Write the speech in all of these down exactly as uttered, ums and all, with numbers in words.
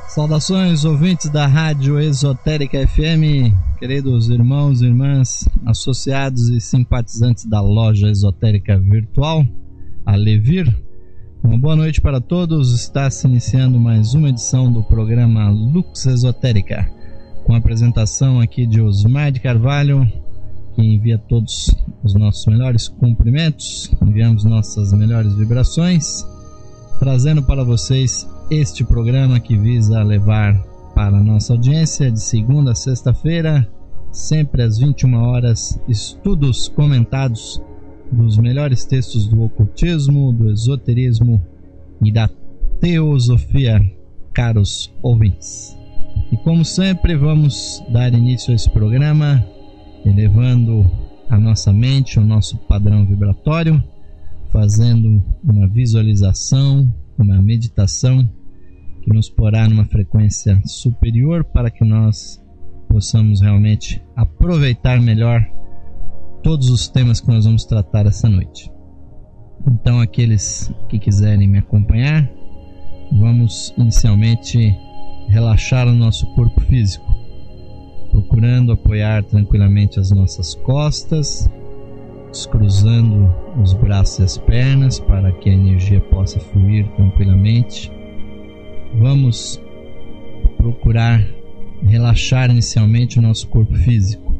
Saudações, ouvintes da Rádio Esotérica F M, queridos irmãos e irmãs, associados e simpatizantes da loja esotérica virtual, a Levir. Uma boa noite para todos. Está se iniciando mais uma edição do programa Lux Esotérica, com a apresentação aqui de Osmar de Carvalho, que envia todos os nossos melhores cumprimentos, enviamos nossas melhores vibrações, trazendo para vocês este programa que visa levar para a nossa audiência de segunda a sexta-feira, sempre às vinte e uma horas, estudos comentados dos melhores textos do ocultismo, do esoterismo e da teosofia, caros ouvintes. E como sempre, vamos dar início a esse programa elevando a nossa mente, o nosso padrão vibratório, fazendo uma visualização, uma meditação que nos porá numa frequência superior para que nós possamos realmente aproveitar melhor todos os temas que nós vamos tratar essa noite. Então, aqueles que quiserem me acompanhar, vamos inicialmente relaxar o nosso corpo físico, procurando apoiar tranquilamente as nossas costas, descruzando os braços e as pernas para que a energia possa fluir tranquilamente. Vamos procurar relaxar inicialmente o nosso corpo físico,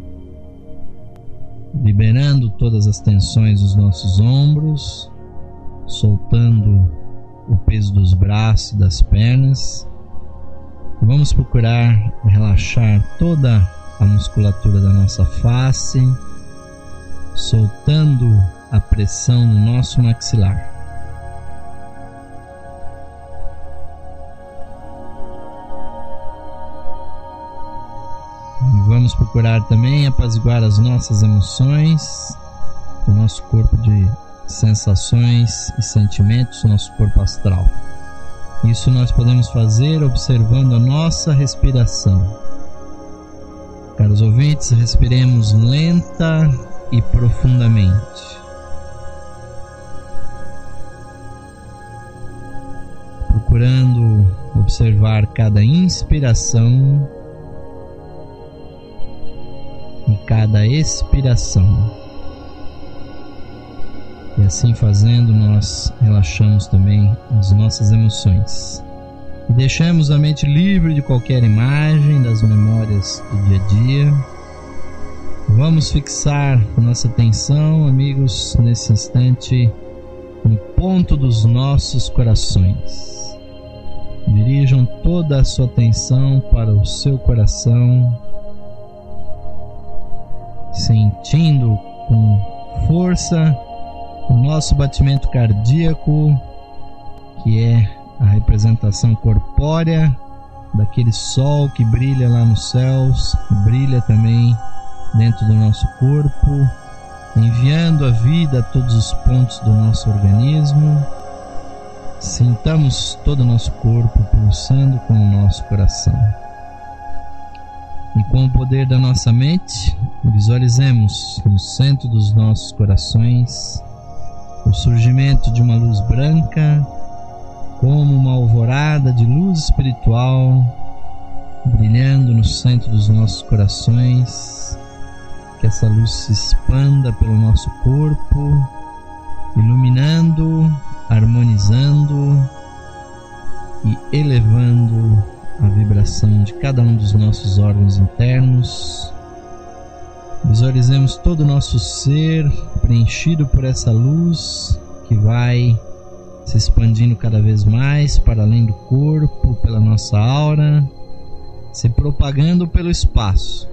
liberando todas as tensões dos nossos ombros, soltando o peso dos braços e das pernas. Vamos procurar relaxar toda a musculatura da nossa face, soltando a pressão no nosso maxilar. E vamos procurar também apaziguar as nossas emoções, o nosso corpo de sensações e sentimentos, nosso corpo astral. Isso nós podemos fazer observando a nossa respiração. Caros ouvintes, respiremos lenta e profundamente, procurando observar cada inspiração e cada expiração. E assim fazendo, nós relaxamos também as nossas emoções e deixamos a mente livre de qualquer imagem das memórias do dia a dia. Vamos fixar nossa atenção, amigos, nesse instante, no ponto dos nossos corações. Dirijam toda a sua atenção para o seu coração, sentindo com força o nosso batimento cardíaco, que é a representação corpórea daquele sol que brilha lá nos céus, que brilha também dentro do nosso corpo, enviando a vida a todos os pontos do nosso organismo. Sintamos todo o nosso corpo pulsando com o nosso coração. E com o poder da nossa mente, visualizemos no centro dos nossos corações o surgimento de uma luz branca, como uma alvorada de luz espiritual, brilhando no centro dos nossos corações. Que essa luz se expanda pelo nosso corpo, iluminando, harmonizando e elevando a vibração de cada um dos nossos órgãos internos. Visualizemos todo o nosso ser preenchido por essa luz que vai se expandindo cada vez mais para além do corpo, pela nossa aura, se propagando pelo espaço.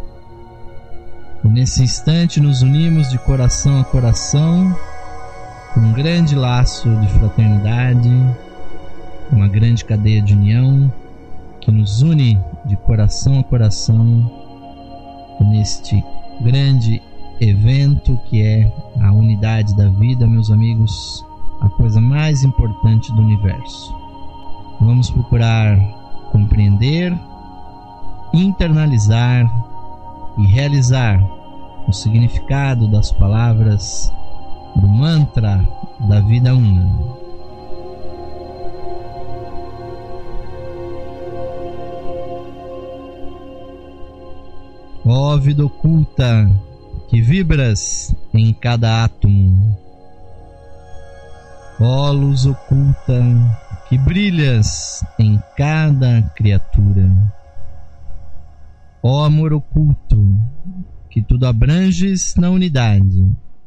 E nesse instante nos unimos de coração a coração, com um grande laço de fraternidade, uma grande cadeia de união que nos une de coração a coração neste grande evento que é a unidade da vida, meus amigos, a coisa mais importante do universo. Vamos procurar compreender, internalizar e realizar o significado das palavras do mantra da vida una. Ó vida oculta, que vibras em cada átomo. Ó luz oculta, que brilhas em cada criatura. Ó amor oculto, que tudo abranges na unidade.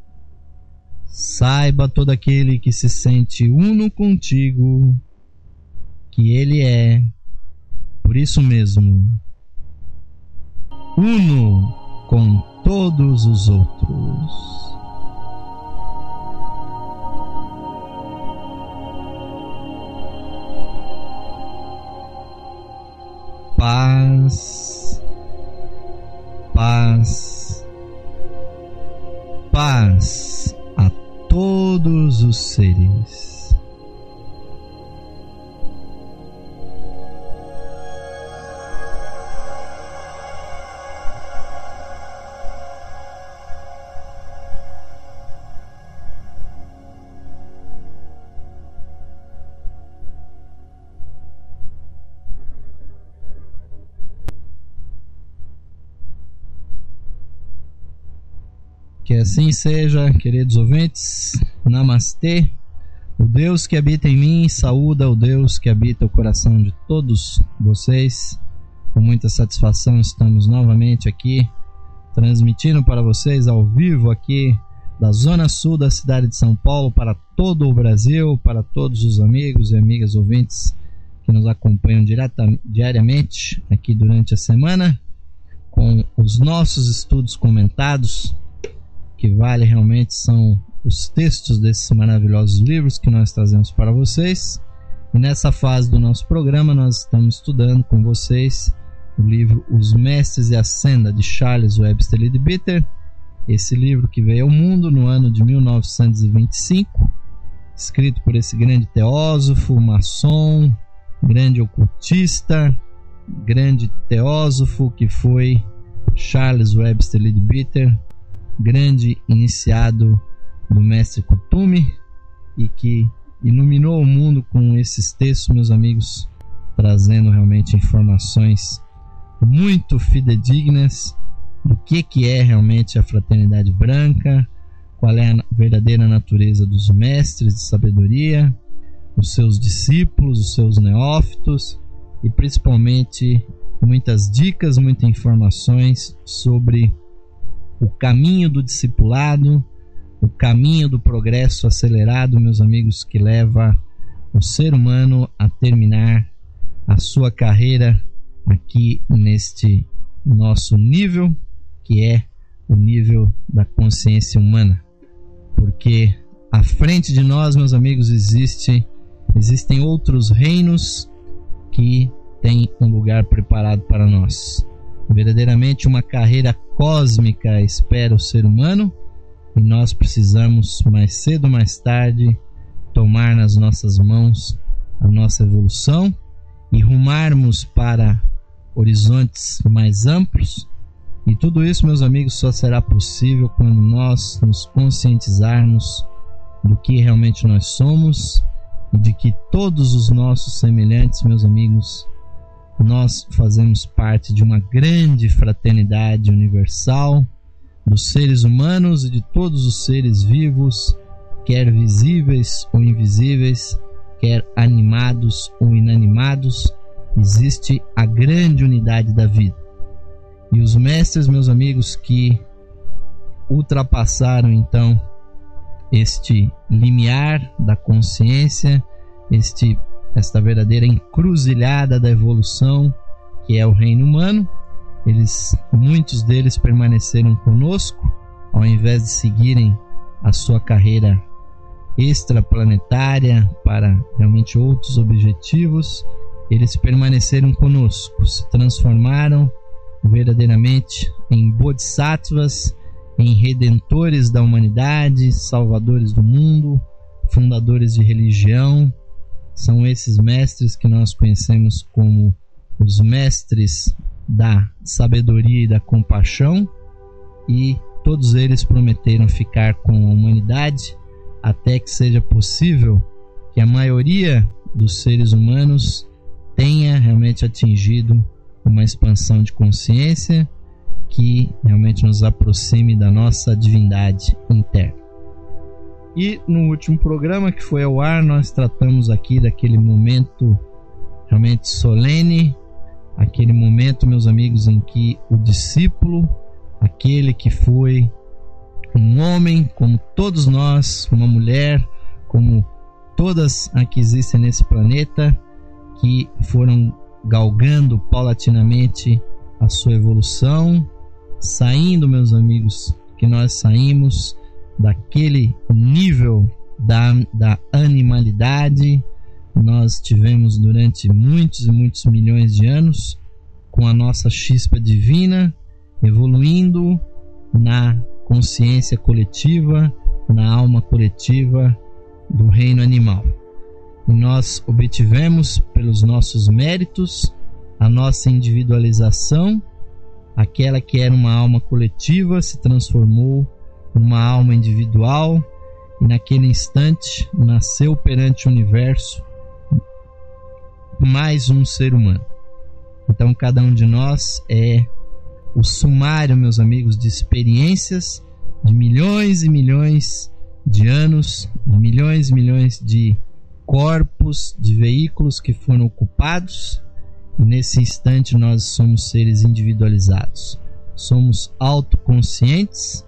Saiba todo aquele que se sente uno contigo, que ele é, por isso mesmo, uno com todos os outros. Paz, paz, paz a todos os seres. Que assim seja, queridos ouvintes. Namastê. O Deus que habita em mim saúda o Deus que habita o coração de todos vocês. Com muita satisfação estamos novamente aqui, transmitindo para vocês ao vivo aqui da Zona Sul da cidade de São Paulo, para todo o Brasil, para todos os amigos e amigas ouvintes que nos acompanham direta, diariamente aqui durante a semana, com os nossos estudos comentados, que vale realmente são os textos desses maravilhosos livros que nós trazemos para vocês. E nessa fase do nosso programa nós estamos estudando com vocês o livro Os Mestres e a Senda, de Charles Webster Leadbeater. Esse livro que veio ao mundo no ano de mil novecentos e vinte e cinco, escrito por esse grande teósofo, maçom, grande ocultista, grande teósofo que foi Charles Webster Leadbeater, grande iniciado do mestre Kuthumi, e que iluminou o mundo com esses textos, meus amigos, trazendo realmente informações muito fidedignas do que, que é realmente a fraternidade branca, qual é a verdadeira natureza dos mestres de sabedoria, os seus discípulos, os seus neófitos, e principalmente muitas dicas, muitas informações sobre o caminho do discipulado, o caminho do progresso acelerado, meus amigos, que leva o ser humano a terminar a sua carreira aqui neste nosso nível, que é o nível da consciência humana. Porque à frente de nós, meus amigos, existe, existem outros reinos que têm um lugar preparado para nós. Verdadeiramente uma carreira cósmica espera o ser humano, e nós precisamos, mais cedo ou mais tarde, tomar nas nossas mãos a nossa evolução e rumarmos para horizontes mais amplos. E tudo isso, meus amigos, só será possível quando nós nos conscientizarmos do que realmente nós somos e de que todos os nossos semelhantes, meus amigos, nós fazemos parte de uma grande fraternidade universal dos seres humanos e de todos os seres vivos, quer visíveis ou invisíveis, quer animados ou inanimados. Existe a grande unidade da vida. E os mestres, meus amigos, que ultrapassaram então este limiar da consciência, este esta verdadeira encruzilhada da evolução, que é o reino humano, eles, muitos deles permaneceram conosco, ao invés de seguirem a sua carreira extraplanetária para realmente outros objetivos. Eles permaneceram conosco, se transformaram verdadeiramente em bodhisattvas, em redentores da humanidade, salvadores do mundo, fundadores de religião. São esses mestres que nós conhecemos como os mestres da sabedoria e da compaixão, e todos eles prometeram ficar com a humanidade até que seja possível que a maioria dos seres humanos tenha realmente atingido uma expansão de consciência, que realmente nos aproxime da nossa divindade interna. E no último programa que foi ao ar, nós tratamos aqui daquele momento realmente solene, aquele momento, meus amigos, em que o discípulo, aquele que foi um homem como todos nós, uma mulher como todas as que existem nesse planeta, que foram galgando paulatinamente a sua evolução, saindo, meus amigos, que nós saímos daquele nível da, da animalidade. Nós tivemos durante muitos e muitos milhões de anos com a nossa chispa divina, evoluindo na consciência coletiva, na alma coletiva do reino animal. E nós obtivemos pelos nossos méritos a nossa individualização. Aquela que era uma alma coletiva se transformou numa alma individual, e naquele instante nasceu perante o universo mais um ser humano. Então cada um de nós é o sumário, meus amigos, de experiências de milhões e milhões de anos, de milhões e milhões de corpos, de veículos que foram ocupados. E nesse instante nós somos seres individualizados, somos autoconscientes,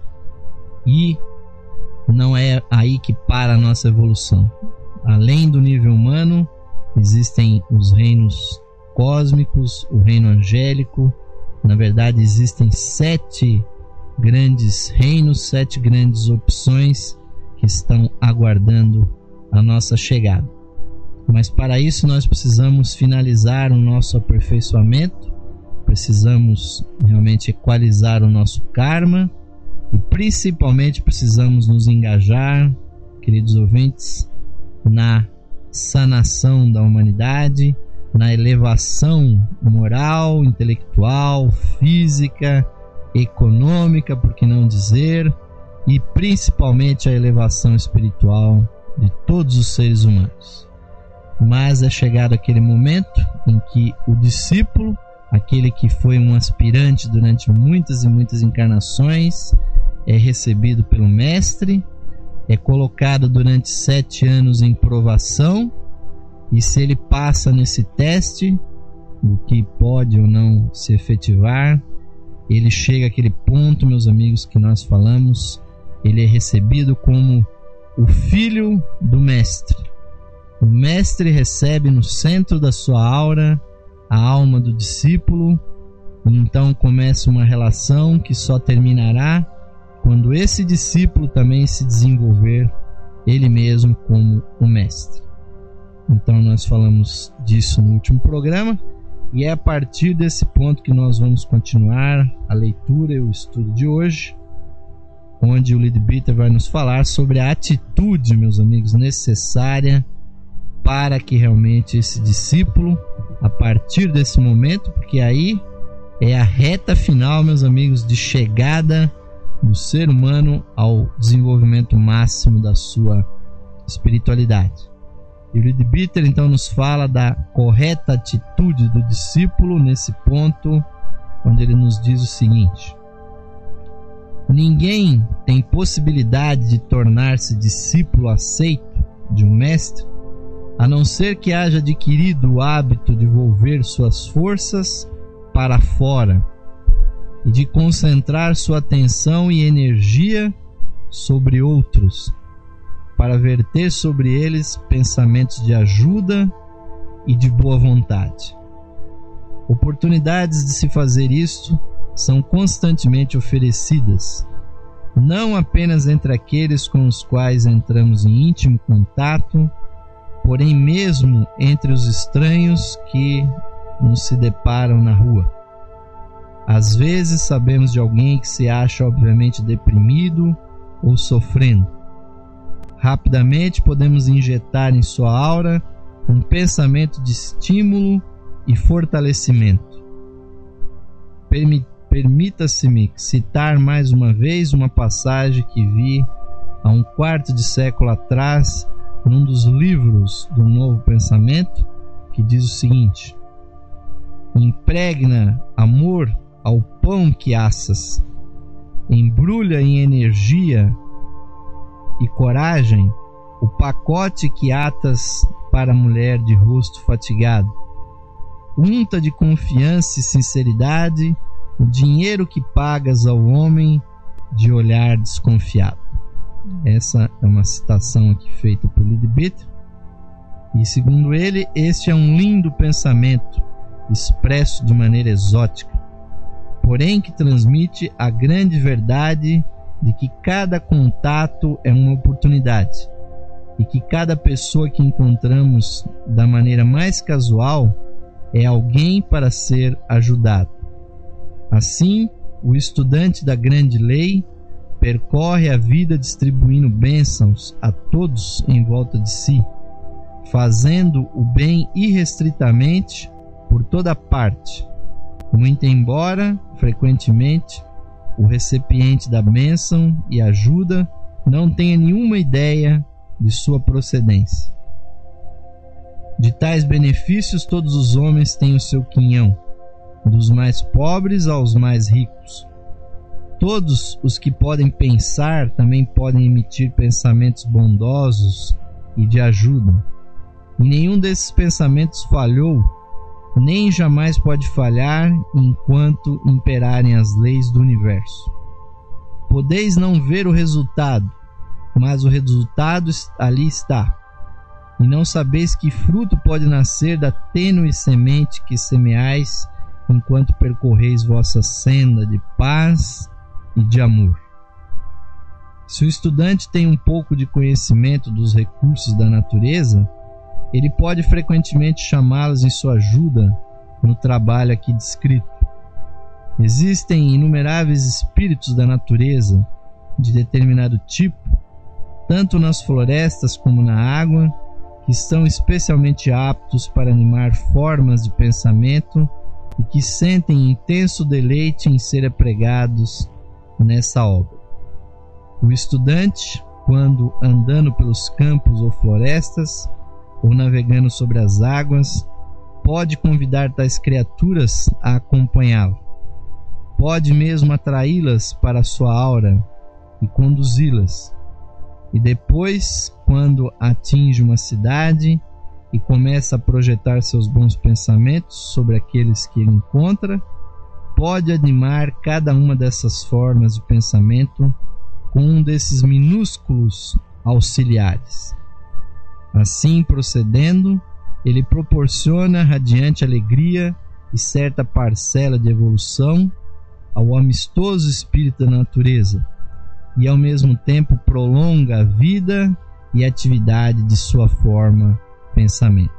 e não é aí que para a nossa evolução. Além do nível humano, existem os reinos cósmicos, o reino angélico. Na verdade, existem sete grandes reinos, sete grandes opções que estão aguardando a nossa chegada. Mas para isso nós precisamos finalizar o nosso aperfeiçoamento, precisamos realmente equalizar o nosso karma, e principalmente precisamos nos engajar, queridos ouvintes, na sanação da humanidade, na elevação moral, intelectual, física, econômica, por que não dizer, e principalmente a elevação espiritual de todos os seres humanos. Mas é chegado aquele momento em que o discípulo, aquele que foi um aspirante durante muitas e muitas encarnações, é recebido pelo mestre, é colocado durante sete anos em provação, e se ele passa nesse teste, o que pode ou não se efetivar, ele chega àquele ponto, meus amigos, que nós falamos, ele é recebido como o filho do mestre. O mestre recebe no centro da sua aura a alma do discípulo, e então começa uma relação que só terminará quando esse discípulo também se desenvolver ele mesmo como o mestre. Então nós falamos disso no último programa, e é a partir desse ponto que nós vamos continuar a leitura e o estudo de hoje, onde o Leadbeater vai nos falar sobre a atitude, meus amigos, necessária para que realmente esse discípulo, a partir desse momento, porque aí é a reta final, meus amigos, de chegada do ser humano ao desenvolvimento máximo da sua espiritualidade. E o Leadbeater então nos fala da correta atitude do discípulo nesse ponto, onde ele nos diz o seguinte: ninguém tem possibilidade de tornar-se discípulo aceito de um mestre, a não ser que haja adquirido o hábito de volver suas forças para fora e de concentrar sua atenção e energia sobre outros, para verter sobre eles pensamentos de ajuda e de boa vontade. Oportunidades de se fazer isto são constantemente oferecidas, não apenas entre aqueles com os quais entramos em íntimo contato, porém mesmo entre os estranhos que nos se deparam na rua. Às vezes sabemos de alguém que se acha obviamente deprimido ou sofrendo. Rapidamente podemos injetar em sua aura um pensamento de estímulo e fortalecimento. Permi- Permita-se-me citar mais uma vez uma passagem que vi há um quarto de século atrás num dos livros do Novo Pensamento, que diz o seguinte: impregna amor ao pão que assas, embrulha em energia e coragem o pacote que atas para a mulher de rosto fatigado. Unta de confiança e sinceridade o dinheiro que pagas ao homem de olhar desconfiado. Essa é uma citação aqui feita por Leadbeater. E segundo ele, este é um lindo pensamento, expresso de maneira exótica, porém que transmite a grande verdade de que cada contato é uma oportunidade e que cada pessoa que encontramos da maneira mais casual é alguém para ser ajudado. Assim, o estudante da grande lei percorre a vida distribuindo bênçãos a todos em volta de si, fazendo o bem irrestritamente por toda parte, muito embora, frequentemente, o recipiente da bênção e ajuda não tenha nenhuma ideia de sua procedência. De tais benefícios todos os homens têm o seu quinhão, dos mais pobres aos mais ricos. Todos os que podem pensar também podem emitir pensamentos bondosos e de ajuda. E nenhum desses pensamentos falhou, nem jamais pode falhar enquanto imperarem as leis do universo. Podeis não ver o resultado, mas o resultado ali está. E não sabeis que fruto pode nascer da tênue semente que semeais enquanto percorreis vossa senda de paz e de amor. Se o estudante tem um pouco de conhecimento dos recursos da natureza, ele pode frequentemente chamá-los em sua ajuda no trabalho aqui descrito. Existem inumeráveis espíritos da natureza de determinado tipo, tanto nas florestas como na água, que são especialmente aptos para animar formas de pensamento e que sentem intenso deleite em ser empregados nessa obra. O estudante, quando andando pelos campos ou florestas, ou navegando sobre as águas, pode convidar tais criaturas a acompanhá-lo. Pode mesmo atraí-las para a sua aura e conduzi-las. E depois, quando atinge uma cidade e começa a projetar seus bons pensamentos sobre aqueles que ele encontra, pode animar cada uma dessas formas de pensamento com um desses minúsculos auxiliares. Assim procedendo, ele proporciona radiante alegria e certa parcela de evolução ao amistoso espírito da natureza e ao mesmo tempo prolonga a vida e atividade de sua forma pensamento.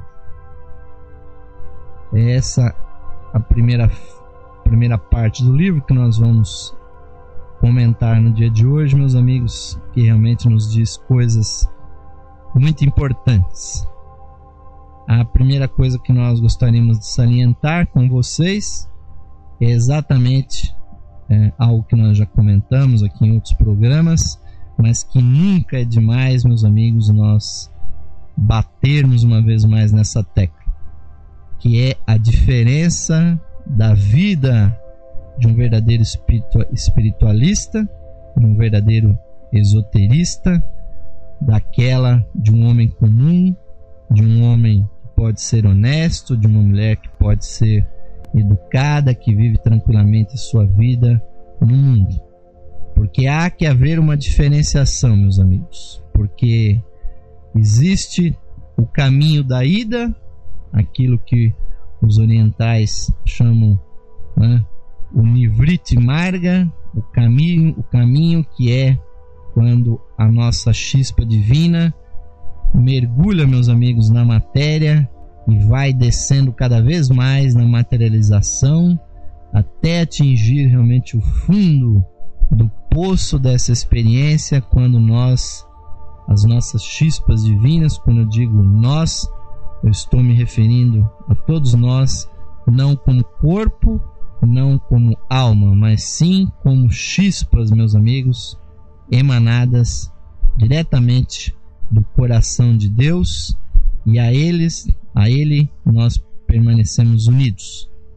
É essa a primeira, primeira parte do livro que nós vamos comentar no dia de hoje, meus amigos, que realmente nos diz coisas muito importantes. A primeira coisa que nós gostaríamos de salientar com vocês é exatamente é, algo que nós já comentamos aqui em outros programas, mas que nunca é demais, meus amigos, nós batermos uma vez mais nessa tecla, que é a diferença da vida de um verdadeiro espiritualista, de um verdadeiro esoterista, daquela de um homem comum, de um homem que pode ser honesto, de uma mulher que pode ser educada, que vive tranquilamente a sua vida no mundo. Porque há que haver uma diferenciação, meus amigos, porque existe o caminho da ida, aquilo que os orientais chamam, né, o Nivriti Marga, o caminho, o caminho que é quando a nossa chispa divina mergulha, meus amigos, na matéria e vai descendo cada vez mais na materialização até atingir realmente o fundo do poço dessa experiência, quando nós, as nossas chispas divinas, quando eu digo nós, eu estou me referindo a todos nós, não como corpo, não como alma, mas sim como chispas, meus amigos, emanadas diretamente do coração de Deus, e a eles, a ele nós permanecemos unidos.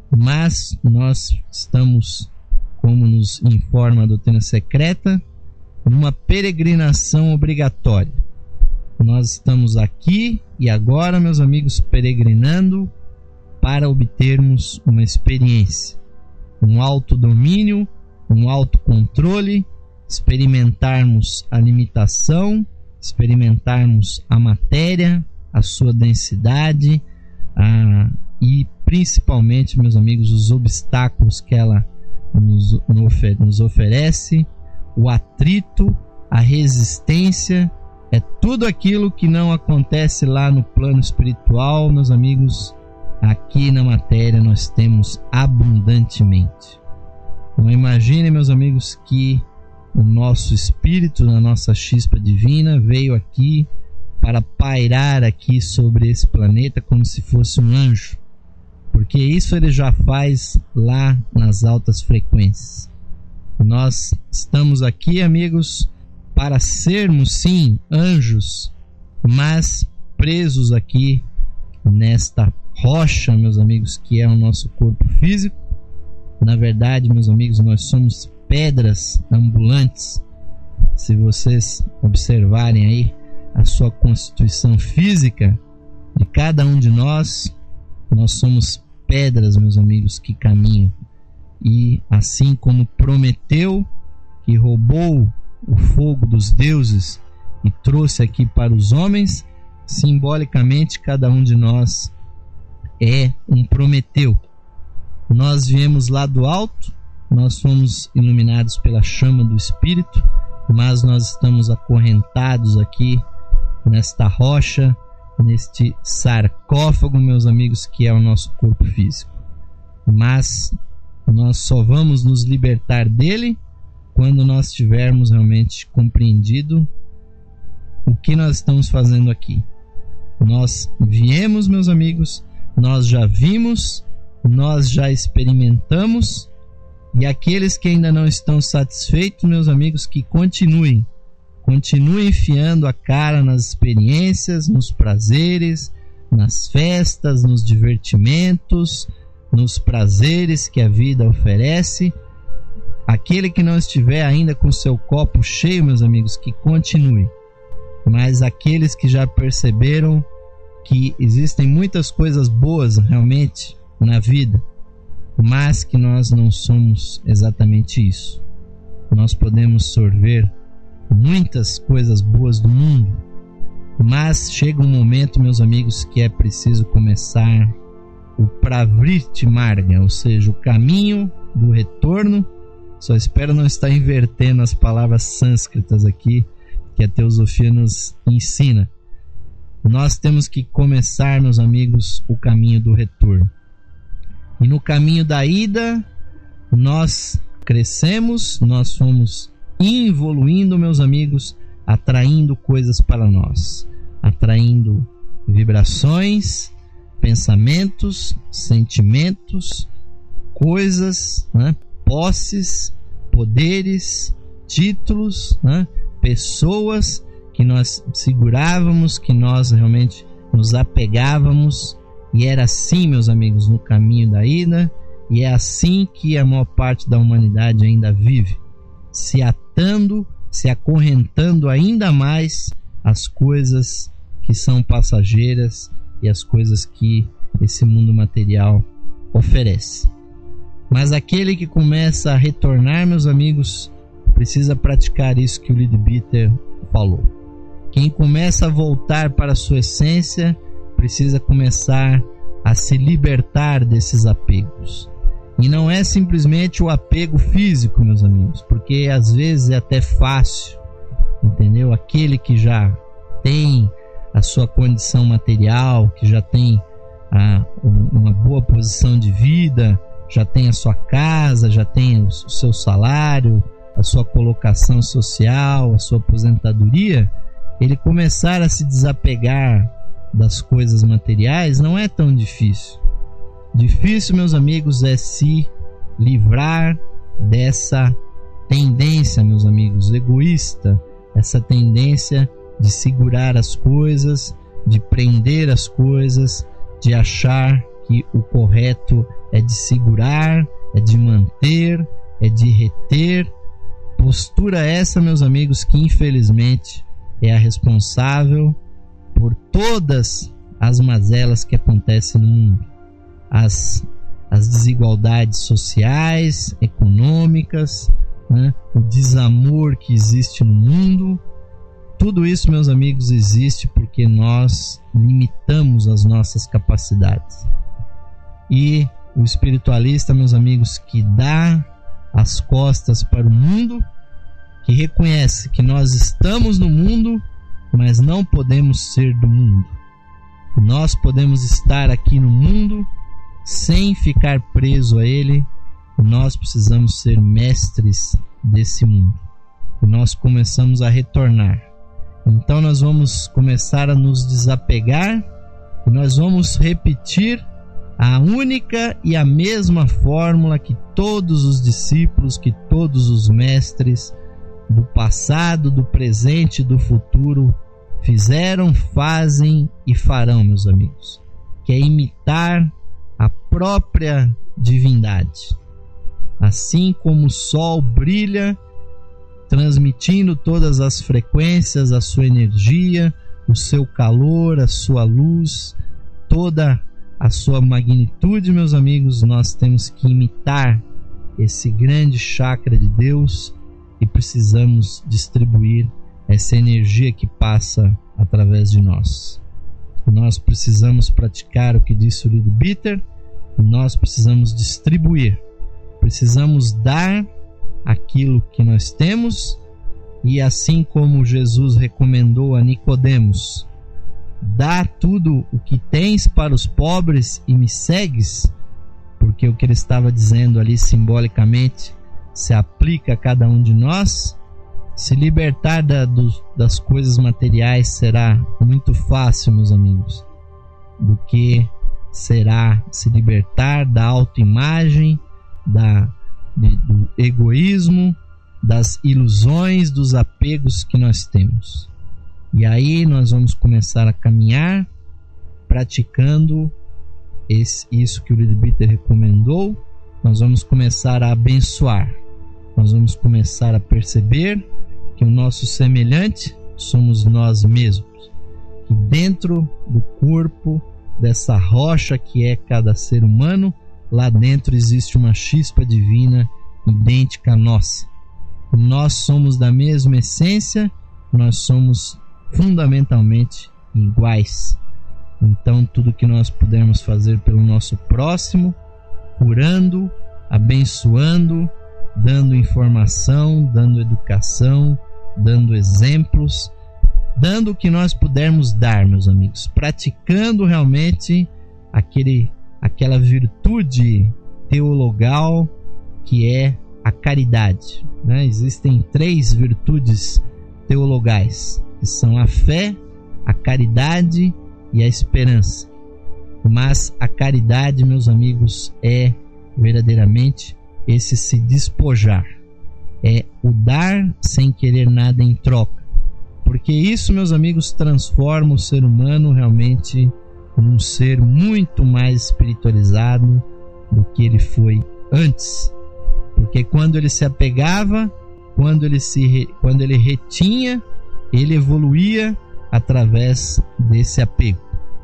mas nós estamos, como nos informa a doutrina secreta, numa peregrinação obrigatória. Nós estamos aqui e agora, meus amigos, peregrinando para obtermos uma experiência, um autodomínio, um autocontrole, experimentarmos a limitação, experimentarmos a matéria, a sua densidade, a, e principalmente, meus amigos, os obstáculos que ela nos, nos oferece, o atrito, a resistência, é tudo aquilo que não acontece lá no plano espiritual, meus amigos, aqui na matéria nós temos abundantemente. Então imagine, meus amigos, que o nosso espírito, na nossa chispa divina, veio aqui para pairar aqui sobre esse planeta como se fosse um anjo, porque isso ele já faz lá nas altas frequências. Nós estamos aqui, amigos, para sermos sim anjos, mas presos aqui nesta rocha, meus amigos, que é o nosso corpo físico. Na verdade, meus amigos, nós somos pedras ambulantes. Se vocês observarem aí a sua constituição física de cada um de nós, nós somos pedras, meus amigos, que caminham. E assim como Prometeu, que roubou o fogo dos deuses e trouxe aqui para os homens, simbolicamente cada um de nós é um Prometeu. Nós viemos lá do alto, nós fomos iluminados pela chama do Espírito, mas nós estamos acorrentados aqui nesta rocha, neste sarcófago, meus amigos, que é o nosso corpo físico. Mas nós só vamos nos libertar dele quando nós tivermos realmente compreendido o que nós estamos fazendo aqui. Nós viemos, meus amigos, nós já vimos, nós já experimentamos, e aqueles que ainda não estão satisfeitos, meus amigos, que continuem, continuem enfiando a cara nas experiências, nos prazeres, nas festas, nos divertimentos, nos prazeres que a vida oferece. Aquele que não estiver ainda com seu copo cheio, meus amigos, que continue. Mas aqueles que já perceberam que existem muitas coisas boas realmente na vida, mas que nós não somos exatamente isso. Nós podemos sorver muitas coisas boas do mundo, mas chega um momento, meus amigos, que é preciso começar o Pravriti Marga, ou seja, o caminho do retorno. Só espero não estar invertendo as palavras sânscritas aqui que a teosofia nos ensina. Nós temos que começar, meus amigos, o caminho do retorno. E no caminho da ida, nós crescemos, nós fomos evoluindo, meus amigos, atraindo coisas para nós, atraindo vibrações, pensamentos, sentimentos, coisas, né? Posses, poderes, títulos, né? Pessoas que nós segurávamos, que nós realmente nos apegávamos. E era assim, meus amigos, no caminho da ida, e é assim que a maior parte da humanidade ainda vive, se atando, se acorrentando ainda mais às coisas que são passageiras e às coisas que esse mundo material oferece. Mas aquele que começa a retornar, meus amigos, precisa praticar isso que o Leadbeater falou. Quem começa a voltar para a sua essência precisa começar a se libertar desses apegos. E não é simplesmente o apego físico, meus amigos, porque às vezes é até fácil, entendeu? Aquele que já tem a sua condição material, que já tem a, uma boa posição de vida, já tem a sua casa, já tem o seu salário, a sua colocação social, a sua aposentadoria, ele começar a se desapegar das coisas materiais não é tão difícil. Difícil, meus amigos, é se livrar dessa tendência, meus amigos, egoísta, essa tendência de segurar as coisas, de prender as coisas, de achar que o correto é de segurar, é de manter, é de reter. Postura essa, meus amigos, que infelizmente é a responsável por todas as mazelas que acontecem no mundo. As, as desigualdades sociais, econômicas, né? O desamor que existe no mundo. Tudo isso, meus amigos, existe porque nós limitamos as nossas capacidades. E o espiritualista, meus amigos, que dá as costas para o mundo, que reconhece que nós estamos no mundo, mas não podemos ser do mundo. Nós podemos estar aqui no mundo sem ficar preso a ele. Nós precisamos ser mestres desse mundo. E nós começamos a retornar. Então nós vamos começar a nos desapegar e nós vamos repetir a única e a mesma fórmula que todos os discípulos, que todos os mestres do passado, do presente e do futuro fizeram, fazem e farão, meus amigos, que é imitar a própria divindade. Assim como o sol brilha, transmitindo todas as frequências, a sua energia, o seu calor, a sua luz, toda a sua magnitude, meus amigos, nós temos que imitar esse grande chakra de Deus e precisamos distribuir essa energia que passa através de nós. Nós precisamos praticar o que disse o Leadbeater, nós precisamos distribuir, precisamos dar aquilo que nós temos, e assim como Jesus recomendou a Nicodemos: dá tudo o que tens para os pobres e me segues, porque o que ele estava dizendo ali simbolicamente se aplica a cada um de nós. Se libertar da, dos, das coisas materiais será muito fácil, meus amigos, do que será se libertar da autoimagem, da, de, do egoísmo, das ilusões, dos apegos que nós temos. E aí nós vamos começar a caminhar praticando esse, isso que o Leadbeater recomendou. Nós vamos começar a abençoar, nós vamos começar a perceber que o nosso semelhante somos nós mesmos, que dentro do corpo dessa rocha que é cada ser humano, lá dentro existe uma chispa divina idêntica à nossa. Nós somos da mesma essência, nós somos fundamentalmente iguais. Então tudo que nós pudermos fazer pelo nosso próximo, curando, abençoando, dando informação, dando educação, dando exemplos, dando o que nós pudermos dar, meus amigos, praticando realmente aquele, aquela virtude teologal que é a caridade, né? Existem três virtudes teologais, que são a fé, a caridade e a esperança. Mas a caridade, meus amigos, é verdadeiramente esse se despojar, é o dar sem querer nada em troca, porque isso, meus amigos, transforma o ser humano realmente num ser muito mais espiritualizado do que ele foi antes. Porque quando ele se apegava, quando ele, se, quando ele retinha, ele evoluía através desse apego.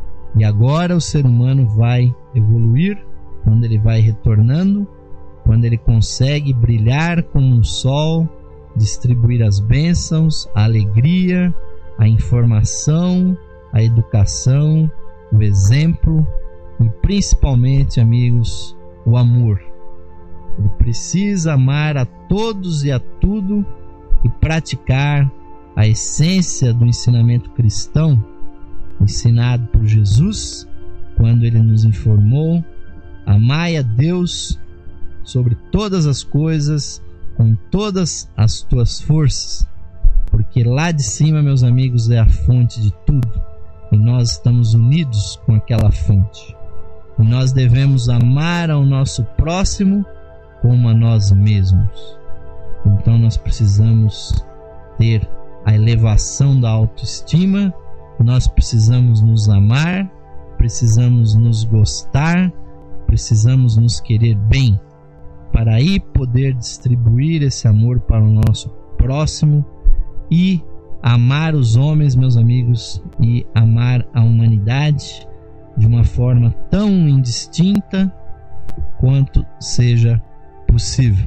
E agora o ser humano vai evoluir quando ele vai retornando, quando ele consegue brilhar como um sol, distribuir as bênçãos, a alegria, a informação, a educação, o exemplo e principalmente, amigos, o amor. Ele precisa amar a todos e a tudo e praticar a essência do ensinamento cristão ensinado por Jesus, quando ele nos informou: amai a Deus sobre todas as coisas, com todas as tuas forças, porque lá de cima, meus amigos, é a fonte de tudo, e nós estamos unidos com aquela fonte. E nós devemos amar ao nosso próximo como a nós mesmos. Então nós precisamos ter a elevação da autoestima, nós precisamos nos amar, precisamos nos gostar, precisamos nos querer bem para aí poder distribuir esse amor para o nosso próximo e amar os homens, meus amigos, e amar a humanidade de uma forma tão indistinta quanto seja possível.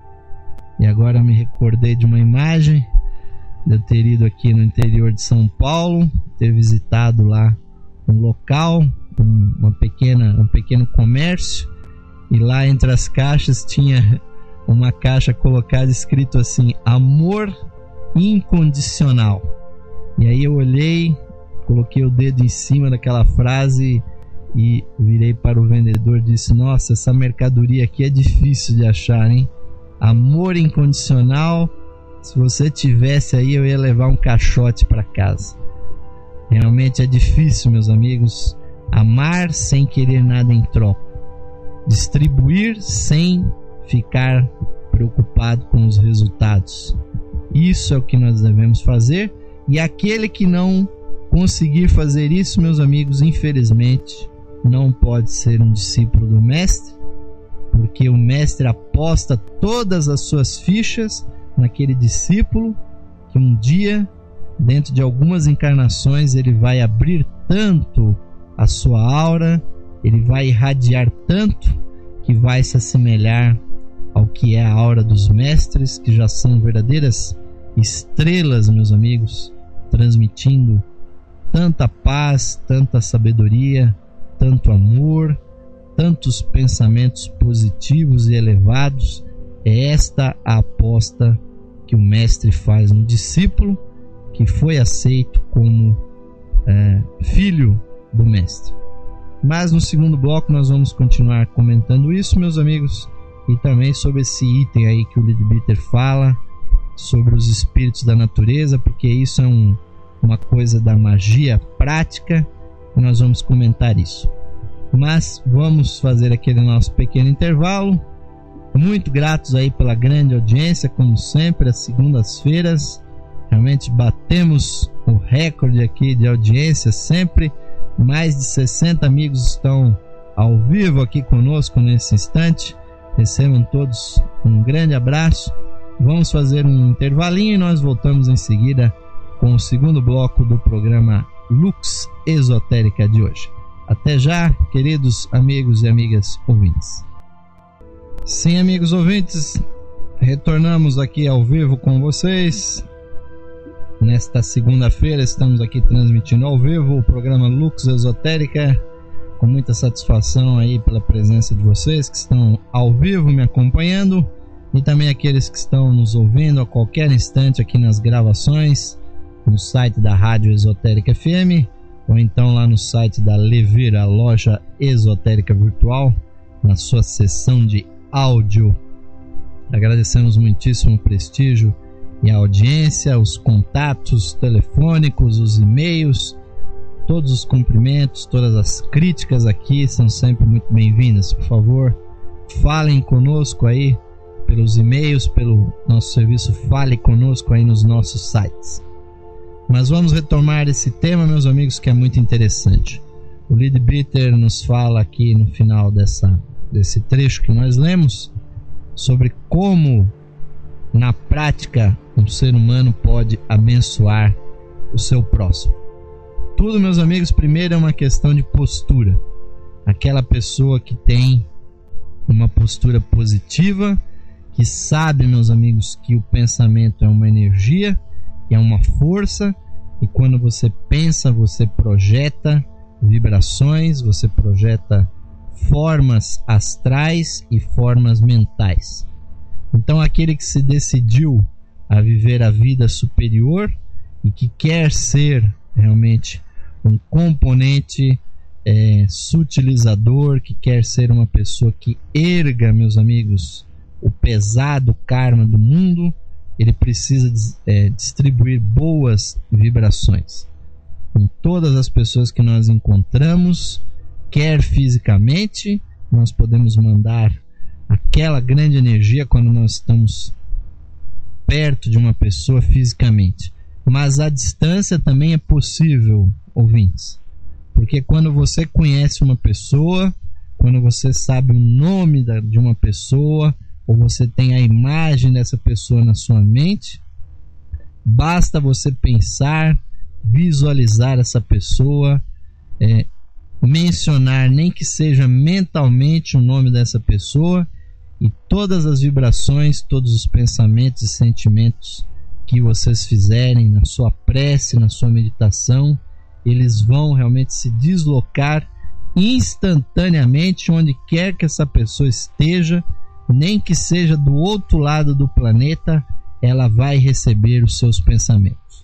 E agora me recordei de uma imagem de eu ter ido aqui no interior de São Paulo, ter visitado lá um local, um, uma pequena, um pequeno comércio, e lá entre as caixas tinha uma caixa colocada escrito assim: amor incondicional. E aí eu olhei, coloquei o dedo em cima daquela frase e virei para o vendedor e disse: nossa, essa mercadoria aqui é difícil de achar, hein? Amor incondicional, se você tivesse aí eu ia levar um caixote para casa. Realmente é difícil, meus amigos, amar sem querer nada em troca, distribuir sem ficar preocupado com os resultados. Isso é o que nós devemos fazer, e aquele que não conseguir fazer isso, meus amigos, infelizmente não pode ser um discípulo do mestre, porque o mestre aposta todas as suas fichas naquele discípulo que um dia, dentro de algumas encarnações, ele vai abrir tanto a sua aura, ele vai irradiar tanto que vai se assemelhar ao que é a aura dos mestres, que já são verdadeiras estrelas, meus amigos, transmitindo tanta paz, tanta sabedoria, tanto amor, tantos pensamentos positivos e elevados. É esta a aposta que o mestre faz no discípulo que foi aceito como é, filho do mestre. Mas no segundo bloco nós vamos continuar comentando isso, meus amigos, e também sobre esse item aí que o Leadbeater fala sobre os espíritos da natureza, porque isso é um, uma coisa da magia prática e nós vamos comentar isso. Mas vamos fazer aquele nosso pequeno intervalo. Muito gratos aí pela grande audiência, como sempre, às segundas-feiras. Realmente batemos o recorde aqui de audiência sempre. Mais de sessenta amigos estão ao vivo aqui conosco nesse instante. Recebam todos um grande abraço. Vamos fazer um intervalinho e nós voltamos em seguida com o segundo bloco do programa Lux Esotérica de hoje. Até já, queridos amigos e amigas ouvintes. Sim, amigos ouvintes, retornamos aqui ao vivo com vocês. Nesta segunda-feira estamos aqui transmitindo ao vivo o programa Lux Esotérica, com muita satisfação aí pela presença de vocês que estão ao vivo me acompanhando e também aqueles que estão nos ouvindo a qualquer instante aqui nas gravações no site da Rádio Esotérica F M ou então lá no site da Levir, a loja esotérica virtual, na sua seção de áudio. Agradecemos muitíssimo o prestígio e a audiência, os contatos telefônicos, os e-mails, todos os cumprimentos, todas as críticas aqui são sempre muito bem-vindas. Por favor, falem conosco aí pelos e-mails, pelo nosso serviço Fale Conosco aí nos nossos sites. Mas vamos retomar esse tema, meus amigos, que é muito interessante. O Leadbeater nos fala aqui no final dessa, desse trecho que nós lemos sobre como, na prática, um ser humano pode abençoar o seu próximo. Tudo, meus amigos, primeiro é uma questão de postura. Aquela pessoa que tem uma postura positiva, que sabe, meus amigos, que o pensamento é uma energia, é uma força, e quando você pensa, você projeta vibrações, você projeta formas astrais e formas mentais. Então aquele que se decidiu a viver a vida superior e que quer ser realmente um componente é, sutilizador, que quer ser uma pessoa que erga, meus amigos, o pesado karma do mundo, ele precisa é, distribuir boas vibrações com todas as pessoas que nós encontramos, quer fisicamente, nós podemos mandar aquela grande energia quando nós estamos perto de uma pessoa fisicamente, mas a distância também é possível, ouvintes, porque quando você conhece uma pessoa, quando você sabe o nome da, de uma pessoa, ou você tem a imagem dessa pessoa na sua mente, basta você pensar, visualizar essa pessoa, é, mencionar, nem que seja mentalmente, o nome dessa pessoa, e todas as vibrações, todos os pensamentos e sentimentos que vocês fizerem na sua prece, na sua meditação, eles vão realmente se deslocar instantaneamente onde quer que essa pessoa esteja, nem que seja do outro lado do planeta, ela vai receber os seus pensamentos.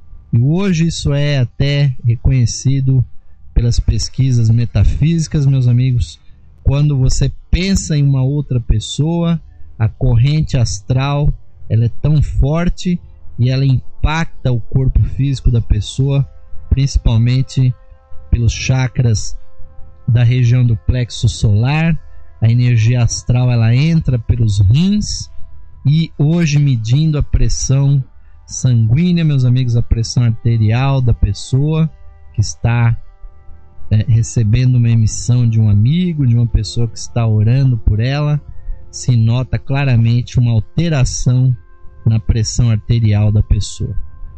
E hoje isso é até reconhecido pelas pesquisas metafísicas, meus amigos. Quando você pensa em uma outra pessoa, a corrente astral ela é tão forte e ela impacta o corpo físico da pessoa, principalmente pelos chakras da região do plexo solar. A energia astral ela entra pelos rins, e hoje, medindo a pressão sanguínea, meus amigos, a pressão arterial da pessoa que está é, recebendo uma emissão de um amigo, de uma pessoa que está orando por ela, se nota claramente uma alteração na pressão arterial da pessoa.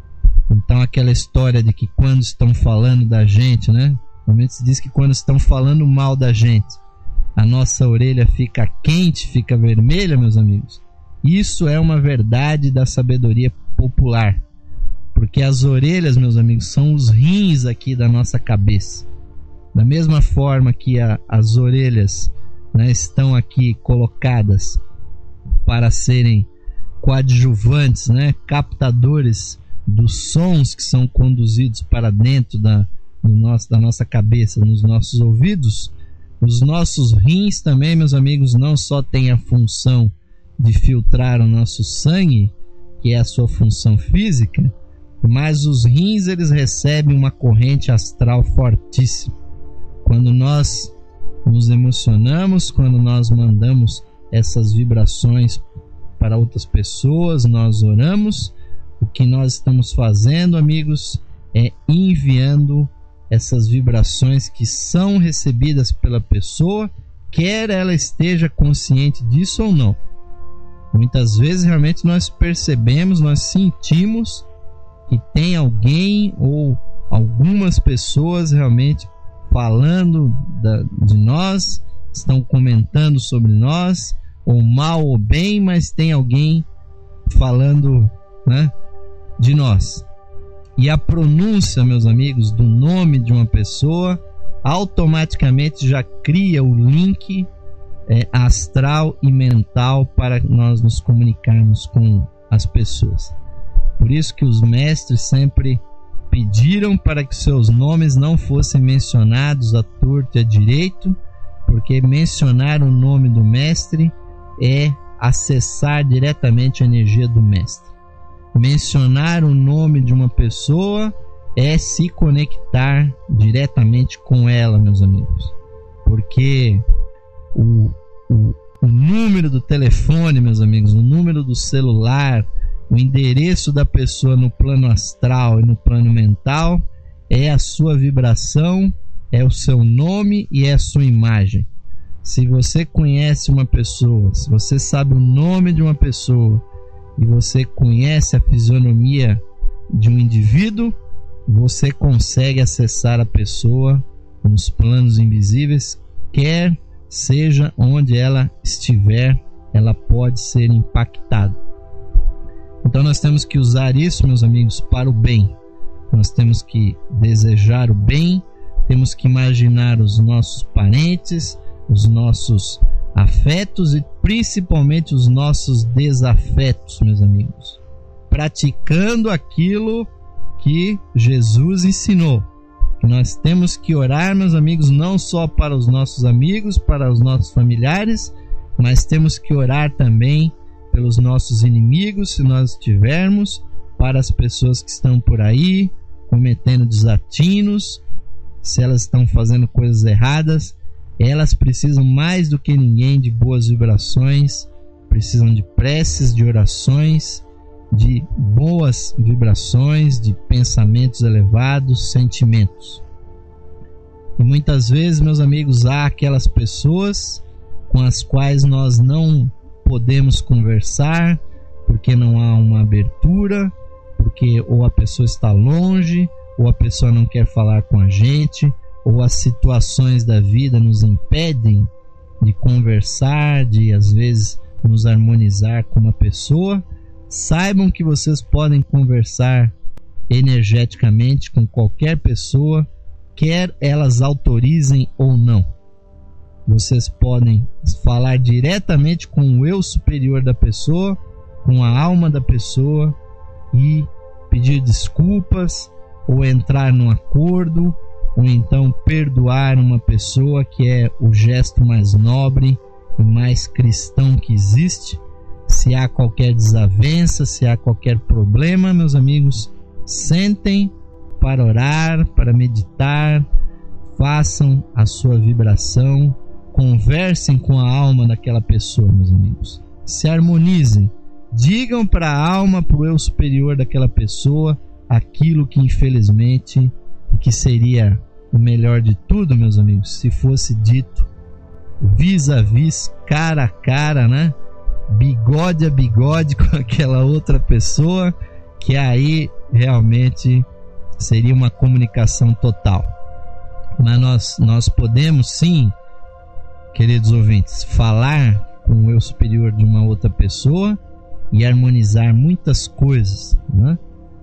Então, aquela história de que quando estão falando da gente, né? Normalmente se diz que quando estão falando mal da gente, a nossa orelha fica quente, fica vermelha, meus amigos. Isso é uma verdade da sabedoria popular, porque as orelhas, meus amigos, são os rins aqui da nossa cabeça. Da mesma forma que a, as orelhas, né, estão aqui colocadas para serem coadjuvantes, né, captadores dos sons que são conduzidos para dentro da, do nosso, da nossa cabeça, nos nossos ouvidos, os nossos rins também, meus amigos, não só têm a função de filtrar o nosso sangue, que é a sua função física, mas os rins eles recebem uma corrente astral fortíssima. Quando nós nos emocionamos, quando nós mandamos essas vibrações para outras pessoas, nós oramos, o que nós estamos fazendo, amigos, é enviando essas vibrações que são recebidas pela pessoa, quer ela esteja consciente disso ou não. Muitas vezes realmente nós percebemos, nós sentimos que tem alguém ou algumas pessoas realmente falando da, de nós, estão comentando sobre nós, ou mal ou bem, mas tem alguém falando, né, de nós. E a pronúncia, meus amigos, do nome de uma pessoa automaticamente já cria o link é, astral e mental para nós nos comunicarmos com as pessoas. Por isso que os mestres sempre pediram para que seus nomes não fossem mencionados à torto e à direito, porque mencionar o nome do mestre é acessar diretamente a energia do mestre. Mencionar o nome de uma pessoa é se conectar diretamente com ela, meus amigos, porque o, o, o número do telefone, meus amigos, o número do celular, o endereço da pessoa no plano astral e no plano mental é a sua vibração, é o seu nome e é a sua imagem. Se você conhece uma pessoa, se você sabe o nome de uma pessoa e você conhece a fisionomia de um indivíduo, você consegue acessar a pessoa nos planos invisíveis, quer seja onde ela estiver, ela pode ser impactada. Então nós temos que usar isso, meus amigos, para o bem. Nós temos que desejar o bem, temos que imaginar os nossos parentes, os nossos afetos e principalmente os nossos desafetos, meus amigos, praticando aquilo que Jesus ensinou. Que nós temos que orar, meus amigos, não só para os nossos amigos, para os nossos familiares, mas temos que orar também pelos nossos inimigos, se nós tivermos, para as pessoas que estão por aí cometendo desatinos, se elas estão fazendo coisas erradas. Elas precisam mais do que ninguém de boas vibrações, precisam de preces, de orações, de boas vibrações, de pensamentos elevados, sentimentos. E muitas vezes, meus amigos, há aquelas pessoas com as quais nós não podemos conversar porque não há uma abertura, porque ou a pessoa está longe, ou a pessoa não quer falar com a gente, ou as situações da vida nos impedem de conversar, de às vezes nos harmonizar com uma pessoa. Saibam que vocês podem conversar energeticamente com qualquer pessoa, quer elas autorizem ou não. Vocês podem falar diretamente com o eu superior da pessoa, com a alma da pessoa, e pedir desculpas, ou entrar num acordo, ou então perdoar uma pessoa, que é o gesto mais nobre e mais cristão que existe. Se há qualquer desavença, se há qualquer problema, meus amigos, sentem para orar, para meditar, façam a sua vibração, conversem com a alma daquela pessoa, meus amigos. Se harmonizem, digam para a alma, para o eu superior daquela pessoa, aquilo que infelizmente, que seria o melhor de tudo, meus amigos, se fosse dito vis a vis, cara a cara, né? Bigode a bigode com aquela outra pessoa, que aí realmente seria uma comunicação total. Mas nós, nós podemos sim, queridos ouvintes, falar com o eu superior de uma outra pessoa e harmonizar muitas coisas, né?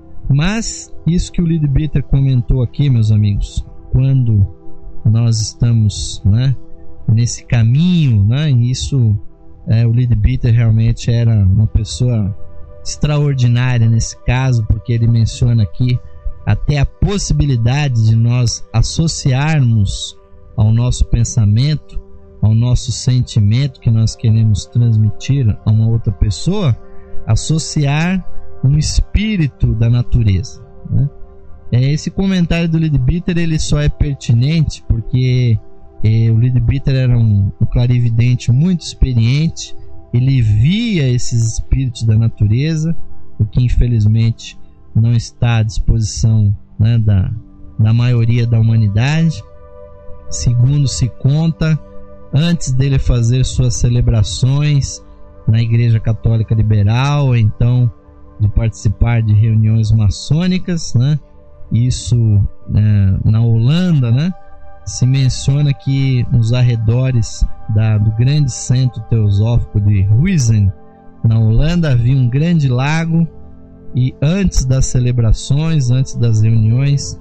Mas isso que o Leadbeater comentou aqui, meus amigos, quando nós estamos, né, nesse caminho, né, isso, é, o Leadbeater realmente era uma pessoa extraordinária nesse caso, porque ele menciona aqui até a possibilidade de nós associarmos ao nosso pensamento, ao nosso sentimento que nós queremos transmitir a uma outra pessoa, associar um espírito da natureza, né? É, esse comentário do Leadbeater, ele só é pertinente porque é, o Leadbeater era um, um clarividente muito experiente. Ele via esses espíritos da natureza, o que infelizmente não está à disposição, né, da, da maioria da humanidade. Segundo se conta, antes dele fazer suas celebrações na Igreja Católica Liberal, então de participar de reuniões maçônicas, né? Isso, né, na Holanda, né? Se menciona que nos arredores da, do grande centro teosófico de Huizen, na Holanda, havia um grande lago, e antes das celebrações, antes das reuniões,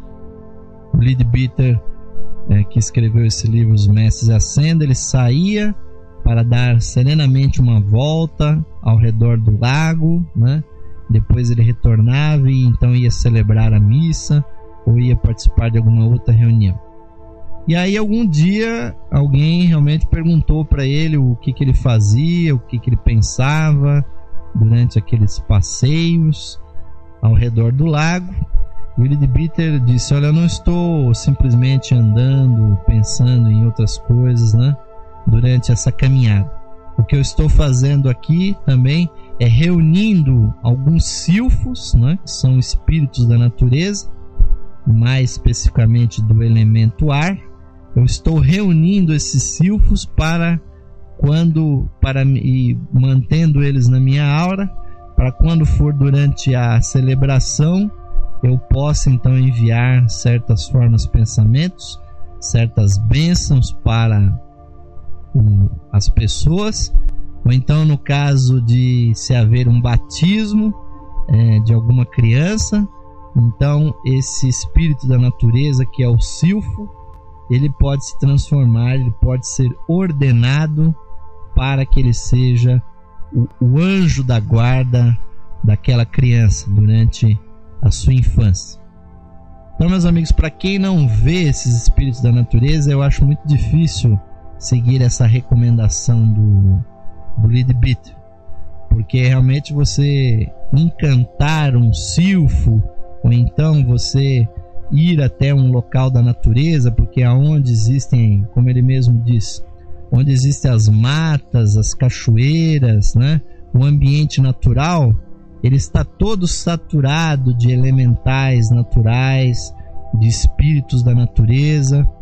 o Leadbeater, é, que escreveu esse livro, Os Mestres Ascendem, ele saía para dar serenamente uma volta ao redor do lago, né? Depois ele retornava e então ia celebrar a missa ou ia participar de alguma outra reunião. E aí algum dia alguém realmente perguntou para ele o que, que ele fazia, o que, que ele pensava durante aqueles passeios ao redor do lago. E o Leadbeater disse: olha, eu não estou simplesmente andando, pensando em outras coisas, né, durante essa caminhada. O que eu estou fazendo aqui também é reunindo alguns silfos, né, que são espíritos da natureza, mais especificamente do elemento ar. Eu estou reunindo esses silfos para quando, para e mantendo eles na minha aura, para quando for durante a celebração, eu possa então enviar certas formas, pensamentos, certas bênçãos para o, as pessoas. Ou então, no caso de se haver um batismo é, de alguma criança, então esse espírito da natureza, que é o silfo, ele pode se transformar, ele pode ser ordenado para que ele seja o, o anjo da guarda daquela criança durante a sua infância. Então, meus amigos, para quem não vê esses espíritos da natureza, eu acho muito difícil seguir essa recomendação do do Leadbeater, porque realmente você encantar um silfo, ou então você ir até um local da natureza, porque aonde existem, como ele mesmo diz, onde existem as matas, as cachoeiras, né, o ambiente natural, ele está todo saturado de elementais naturais, de espíritos da natureza.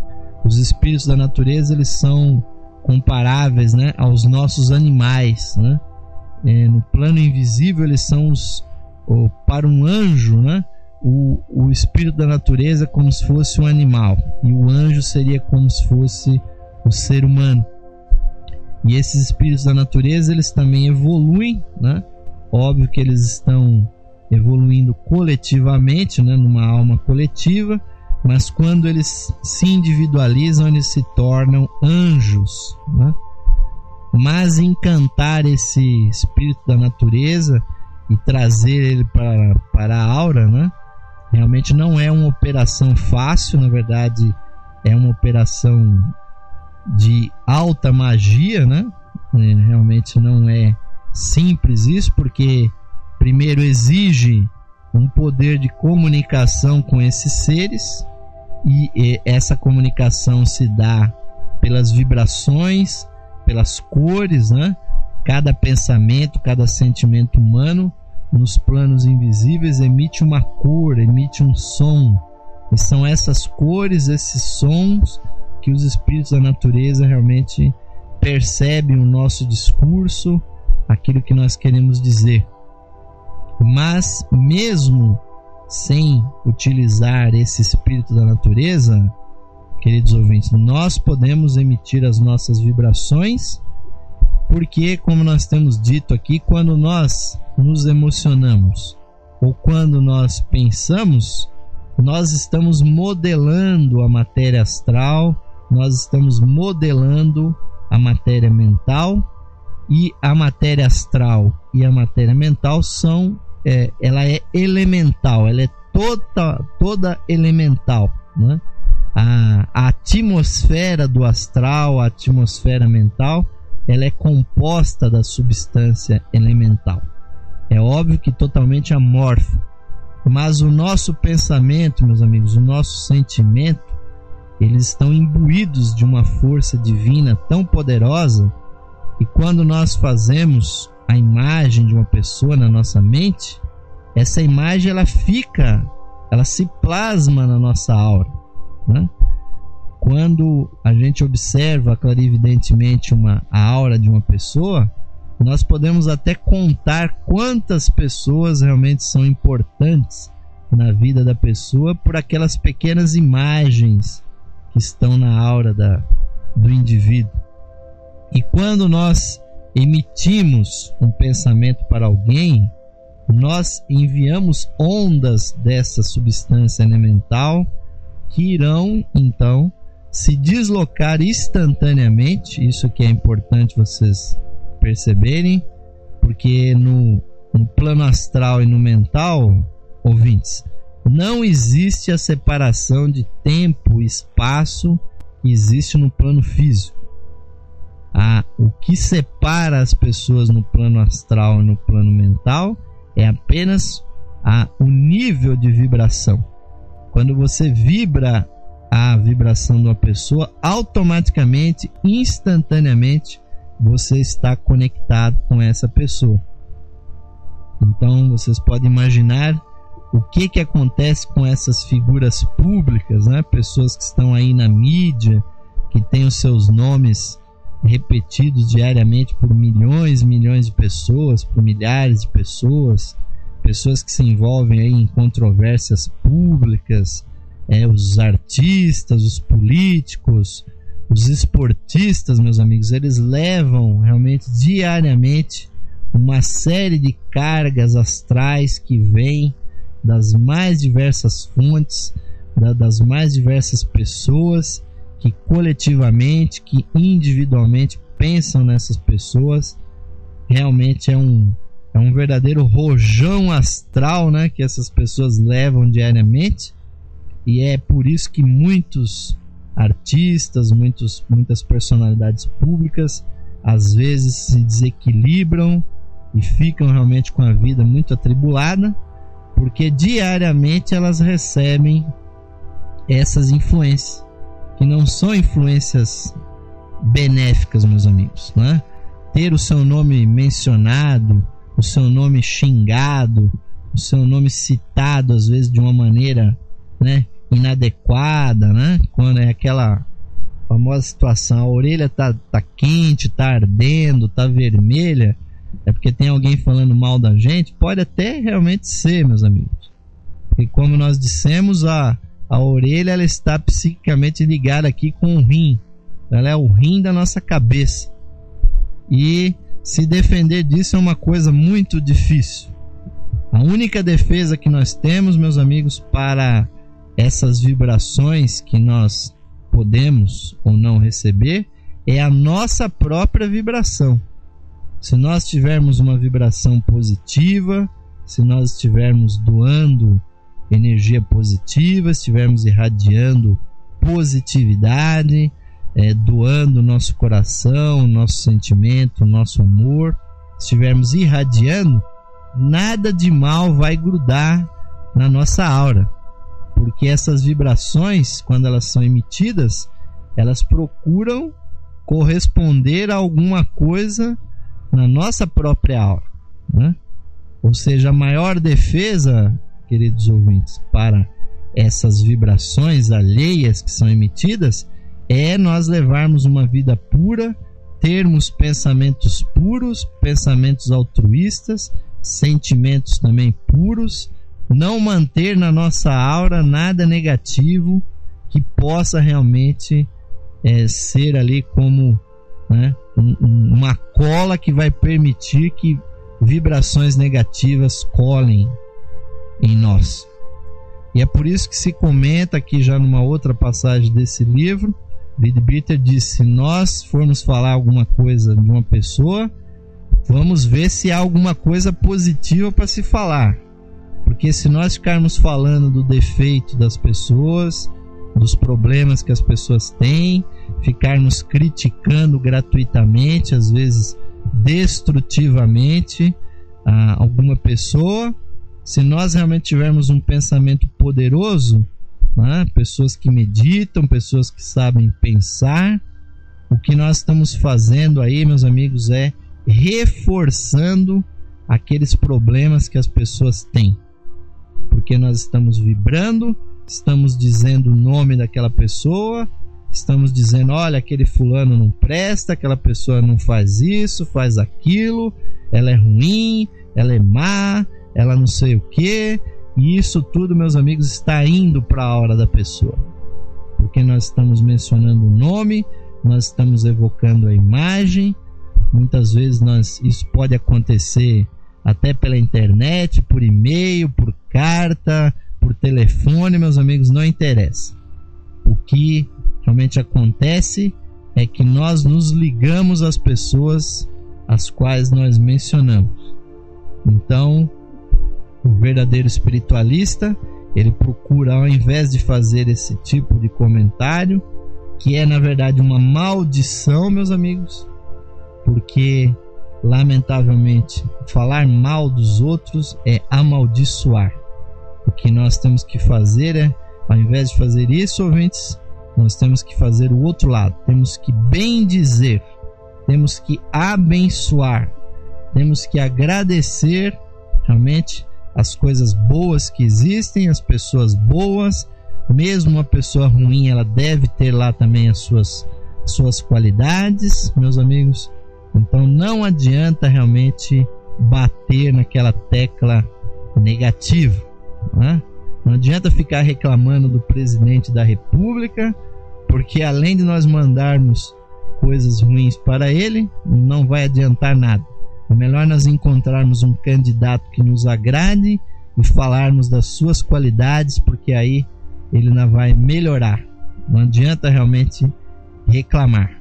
os espíritos da natureza eles são comparáveis, né, aos nossos animais, né? É, no plano invisível eles são os, ou, para um anjo, né, o, o espírito da natureza é como se fosse um animal e o anjo seria como se fosse o ser humano. E esses espíritos da natureza eles também evoluem, né? Óbvio que eles estão evoluindo coletivamente, né, numa alma coletiva, mas quando eles se individualizam, eles se tornam anjos, né? Mas encantar esse espírito da natureza e trazer ele para, para a aura, né, realmente não é uma operação fácil. Na verdade, é uma operação de alta magia, né? É, realmente não é simples isso, porque primeiro exige um poder de comunicação com esses seres, e, e essa comunicação se dá pelas vibrações, pelas cores, né? Cada pensamento, cada sentimento humano nos planos invisíveis emite uma cor, emite um som, e são essas cores, esses sons que os espíritos da natureza realmente percebem o nosso discurso, aquilo que nós queremos dizer. Mas mesmo sem utilizar esse espírito da natureza, queridos ouvintes, nós podemos emitir as nossas vibrações, porque, como nós temos dito aqui, quando nós nos emocionamos ou quando nós pensamos, nós estamos modelando a matéria astral, nós estamos modelando a matéria mental, e a matéria astral e a matéria mental são, é, ela é elemental, ela é toda, toda elemental, né? A, a atmosfera do astral, a atmosfera mental, ela é composta da substância elemental. É óbvio que totalmente amorfo, mas o nosso pensamento, meus amigos, o nosso sentimento, eles estão imbuídos de uma força divina tão poderosa que quando nós fazemos a imagem de uma pessoa na nossa mente, essa imagem ela fica, ela se plasma na nossa aura, né? Quando a gente observa clarividentemente uma, a aura de uma pessoa, nós podemos até contar quantas pessoas realmente são importantes na vida da pessoa por aquelas pequenas imagens que estão na aura da, do indivíduo. E quando nós emitimos um pensamento para alguém, nós enviamos ondas dessa substância elemental que irão então se deslocar instantaneamente. Isso que é importante vocês perceberem, porque no, no plano astral e no mental, ouvintes, não existe a separação de tempo e espaço que existe no plano físico. Ah, o que separa as pessoas no plano astral e no plano mental é apenas ah, o nível de vibração. Quando você vibra a vibração de uma pessoa, automaticamente, instantaneamente, você está conectado com essa pessoa. Então vocês podem imaginar o que, que acontece com essas figuras públicas, né? Pessoas que estão aí na mídia, que têm os seus nomes repetidos diariamente por milhões e milhões de pessoas, por milhares de pessoas, pessoas que se envolvem aí em controvérsias públicas, é, os artistas, os políticos, os esportistas, meus amigos, eles levam realmente diariamente uma série de cargas astrais que vêm das mais diversas fontes, da, das mais diversas pessoas que coletivamente, que individualmente pensam nessas pessoas. Realmente é um, é um verdadeiro rojão astral, né, que essas pessoas levam diariamente, e é por isso que muitos artistas, muitos, muitas personalidades públicas às vezes se desequilibram e ficam realmente com a vida muito atribulada, porque diariamente elas recebem essas influências, que não são influências benéficas, meus amigos, né? Ter o seu nome mencionado, o seu nome xingado, o seu nome citado às vezes de uma maneira, né, inadequada, né? Quando é aquela famosa situação, a orelha tá, tá quente, tá ardendo, tá vermelha, é porque tem alguém falando mal da gente? Pode até realmente ser, meus amigos. E como nós dissemos, a, a orelha ela está psiquicamente ligada aqui com o rim. Ela é o rim da nossa cabeça. E se defender disso é uma coisa muito difícil. A única defesa que nós temos, meus amigos, para essas vibrações que nós podemos ou não receber é a nossa própria vibração. Se nós tivermos uma vibração positiva, se nós estivermos doando energia positiva, estivermos irradiando positividade, é, doando nosso coração, nosso sentimento, nosso amor, estivermos irradiando, nada de mal vai grudar na nossa aura, porque essas vibrações, quando elas são emitidas, elas procuram corresponder a alguma coisa na nossa própria aura, né? Ou seja, a maior defesa, queridos ouvintes, para essas vibrações alheias que são emitidas é nós levarmos uma vida pura, termos pensamentos puros, pensamentos altruístas, sentimentos também puros, não manter na nossa aura nada negativo que possa realmente é, ser ali como, né, um, uma cola que vai permitir que vibrações negativas colhem em nós. E é por isso que se comenta aqui já numa outra passagem desse livro, Leadbeater diz: se nós formos falar alguma coisa de uma pessoa, vamos ver se há alguma coisa positiva para se falar, porque se nós ficarmos falando do defeito das pessoas, dos problemas que as pessoas têm, ficarmos criticando gratuitamente, às vezes destrutivamente, a alguma pessoa, se nós realmente tivermos um pensamento poderoso, né, pessoas que meditam, pessoas que sabem pensar, o que nós estamos fazendo aí, meus amigos, é reforçando aqueles problemas que as pessoas têm, porque nós estamos vibrando, estamos dizendo o nome daquela pessoa, estamos dizendo: olha, aquele fulano não presta, aquela pessoa não faz isso, faz aquilo, ela é ruim, ela é má, ela não sei o que. E isso tudo, meus amigos, está indo para a hora da pessoa, porque nós estamos mencionando o nome, nós estamos evocando a imagem. Muitas vezes nós, isso pode acontecer até pela internet, por e-mail, por carta, por telefone, meus amigos, não interessa. O que realmente acontece é que nós nos ligamos às pessoas às quais nós mencionamos. Então, o verdadeiro espiritualista, ele procura, ao invés de fazer esse tipo de comentário, que é na verdade uma maldição, meus amigos, porque lamentavelmente falar mal dos outros é amaldiçoar. O que nós temos que fazer é, ao invés de fazer isso, ouvintes, nós temos que fazer o outro lado. Temos que bendizer, temos que abençoar, temos que agradecer realmente as coisas boas que existem, as pessoas boas. Mesmo uma pessoa ruim, ela deve ter lá também as suas, suas qualidades, meus amigos. Então não adianta realmente bater naquela tecla negativa, né? Não adianta ficar reclamando do presidente da república, porque além de nós mandarmos coisas ruins para ele, não vai adiantar nada. É melhor nós encontrarmos um candidato que nos agrade e falarmos das suas qualidades, porque aí ele não vai melhorar. Não adianta realmente reclamar.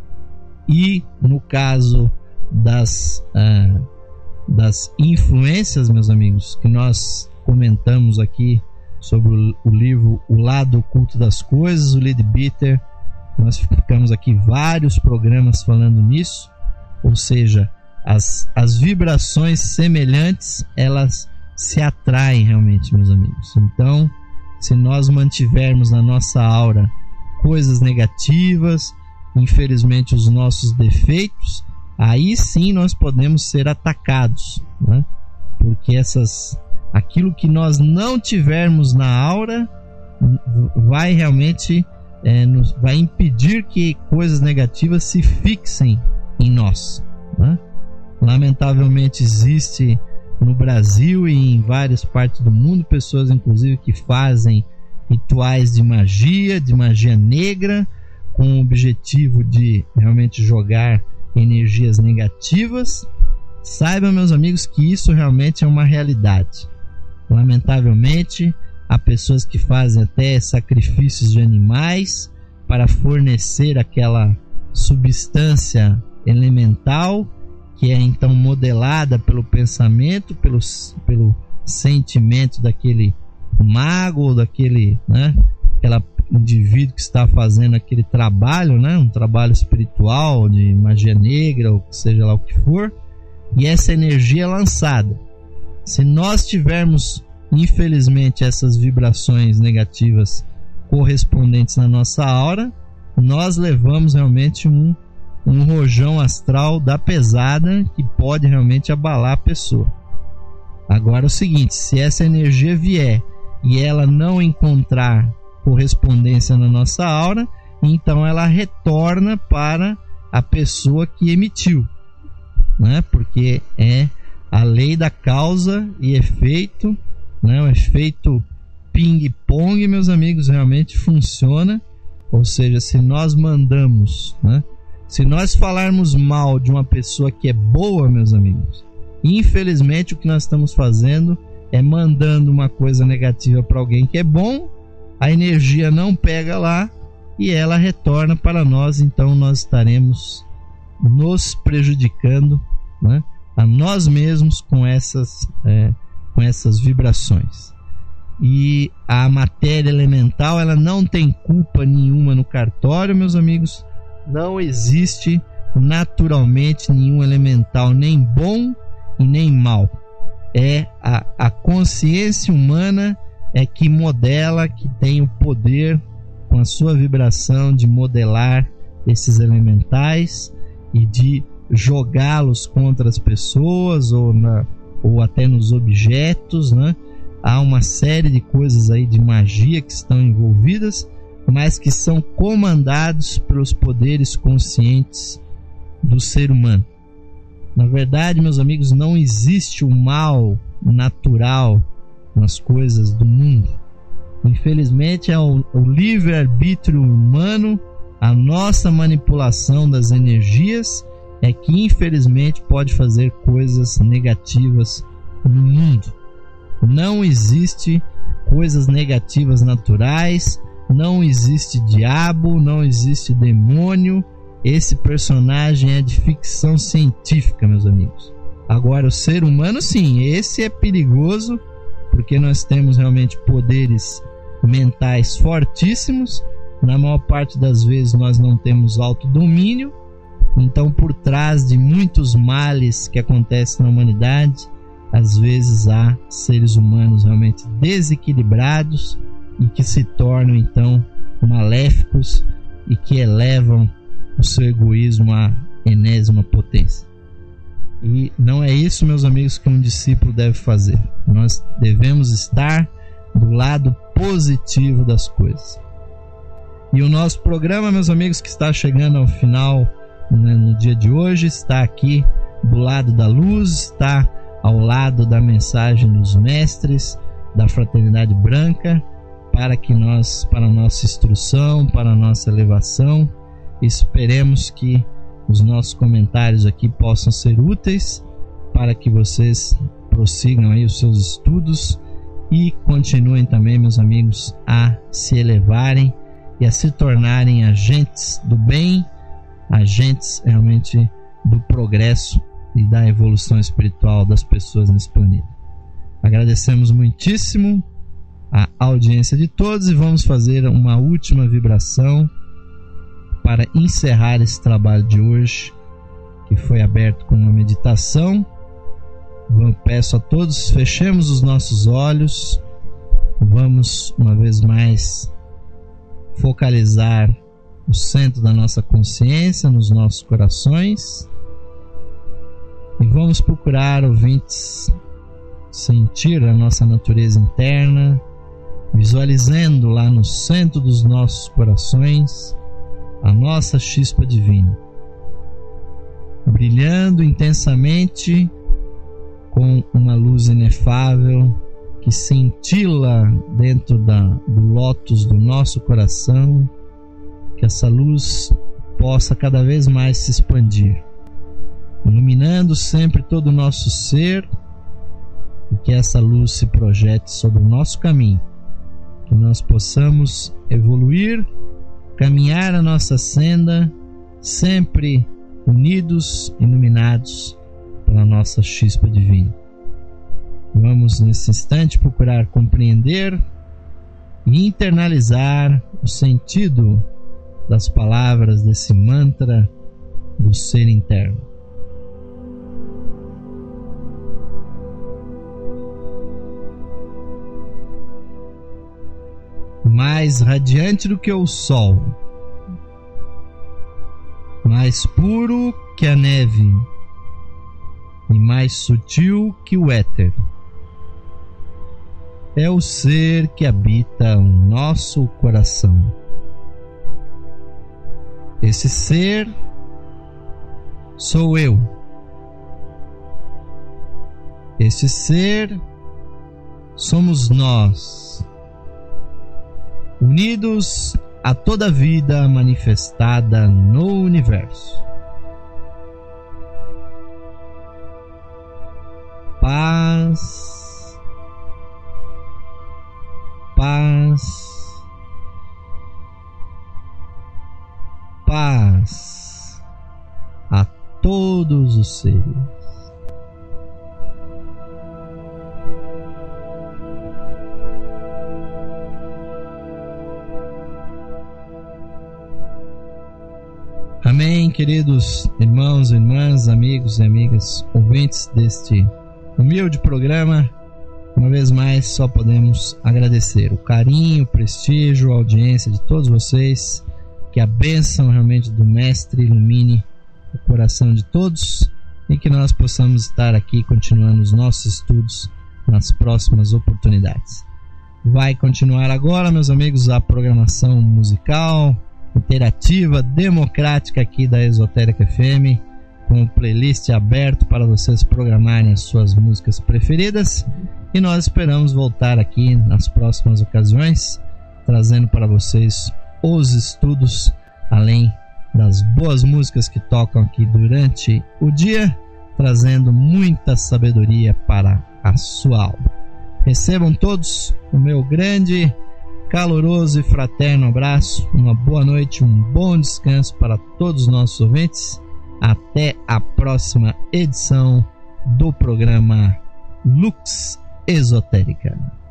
E no caso das, ah, das influências, meus amigos, que nós comentamos aqui sobre o, o livro O Lado Oculto das Coisas, o Leadbeater, nós ficamos aqui vários programas falando nisso. Ou seja, as, as vibrações semelhantes, elas se atraem realmente, meus amigos. Então, se nós mantivermos na nossa aura coisas negativas, infelizmente os nossos defeitos, aí sim nós podemos ser atacados, né? Porque essas, aquilo que nós não tivermos na aura vai realmente é, nos, vai impedir que coisas negativas se fixem em nós, né? Lamentavelmente existe no Brasil e em várias partes do mundo pessoas inclusive que fazem rituais de magia, de magia negra, com o objetivo de realmente jogar energias negativas. Saibam, meus amigos, que isso realmente é uma realidade. Lamentavelmente, há pessoas que fazem até sacrifícios de animais para fornecer aquela substância elemental que é então modelada pelo pensamento, pelo, pelo sentimento daquele mago ou daquele, né, aquela indivíduo que está fazendo aquele trabalho, né, um trabalho espiritual de magia negra ou seja lá o que for, e essa energia é lançada. Se nós tivermos infelizmente essas vibrações negativas correspondentes na nossa aura, nós levamos realmente um, um rojão astral da pesada que pode realmente abalar a pessoa. Agora é o seguinte, se essa energia vier e ela não encontrar correspondência na nossa aura, então ela retorna para a pessoa que emitiu, né? Porque é a lei da causa e efeito, né? O efeito ping-pong, meus amigos, realmente funciona. Ou seja, se nós mandamos, né? Se nós falarmos mal de uma pessoa que é boa, meus amigos, infelizmente o que nós estamos fazendo é mandando uma coisa negativa para alguém que é bom, a energia não pega lá e ela retorna para nós, então nós estaremos nos prejudicando, né, a nós mesmos com essas, é, com essas vibrações. E a matéria elemental, ela não tem culpa nenhuma no cartório, meus amigos. Não existe naturalmente nenhum elemental nem bom e nem mal. É a, a consciência humana é que modela, que tem o poder com a sua vibração de modelar esses elementais e de jogá-los contra as pessoas ou, na, ou até nos objetos, né? Há uma série de coisas aí de magia que estão envolvidas, mas que são comandados pelos poderes conscientes do ser humano. Na verdade, meus amigos, não existe o mal natural nas coisas do mundo. Infelizmente, é o, o livre-arbítrio humano, a nossa manipulação das energias é que infelizmente pode fazer coisas negativas no mundo. Não existe coisas negativas naturais, não existe diabo, não existe demônio. Esse personagem é de ficção científica, meus amigos. Agora, o ser humano, sim, esse é perigoso, porque nós temos realmente poderes mentais fortíssimos. Na maior parte das vezes nós não temos autodomínio. Então, por trás de muitos males que acontecem na humanidade, às vezes há seres humanos realmente desequilibrados e que se tornam então maléficos e que elevam o seu egoísmo à enésima potência. E não é isso, meus amigos, que um discípulo deve fazer. Nós devemos estar do lado positivo das coisas. E o nosso programa, meus amigos, que está chegando ao final, né, no dia de hoje, está aqui do lado da luz, está ao lado da mensagem dos mestres da Fraternidade Branca, para que nós, para a nossa instrução, para a nossa elevação. Esperemos que os nossos comentários aqui possam ser úteis para que vocês prossigam aí os seus estudos e continuem também, meus amigos, a se elevarem e a se tornarem agentes do bem, agentes realmente do progresso e da evolução espiritual das pessoas nesse planeta. Agradecemos muitíssimo a audiência de todos e vamos fazer uma última vibração para encerrar esse trabalho de hoje, que foi aberto com uma meditação. Eu peço a todos, fechemos os nossos olhos, vamos uma vez mais focalizar o centro da nossa consciência nos nossos corações e vamos procurar, ouvintes, sentir a nossa natureza interna, visualizando lá no centro dos nossos corações a nossa chispa divina, brilhando intensamente com uma luz inefável que cintila dentro da, do lótus do nosso coração, que essa luz possa cada vez mais se expandir, iluminando sempre todo o nosso ser, e que essa luz se projete sobre o nosso caminho, que nós possamos evoluir, caminhar a nossa senda, sempre unidos, iluminados pela nossa chispa divina. Vamos nesse instante procurar compreender e internalizar o sentido das palavras desse mantra do ser interno. Mais radiante do que o sol, mais puro que a neve e mais sutil que o éter, é o ser que habita o nosso coração. Esse ser sou eu. Esse ser somos nós, unidos a toda a vida manifestada no universo. Paz, paz, paz a todos os seres. Amém, queridos irmãos, irmãs, amigos e amigas, ouvintes deste humilde programa. Uma vez mais, só podemos agradecer o carinho, o prestígio, a audiência de todos vocês. Que a bênção realmente do Mestre ilumine o coração de todos e que nós possamos estar aqui continuando os nossos estudos nas próximas oportunidades. Vai continuar agora, meus amigos, a programação musical, interativa, democrática aqui da Esotérica F M, com o playlist aberto para vocês programarem as suas músicas preferidas, e nós esperamos voltar aqui nas próximas ocasiões, trazendo para vocês os estudos, além das boas músicas que tocam aqui durante o dia, trazendo muita sabedoria para a sua alma. Recebam todos o meu grande, caloroso e fraterno abraço, uma boa noite, um bom descanso para todos os nossos ouvintes. Até a próxima edição do programa Lux Esotérica.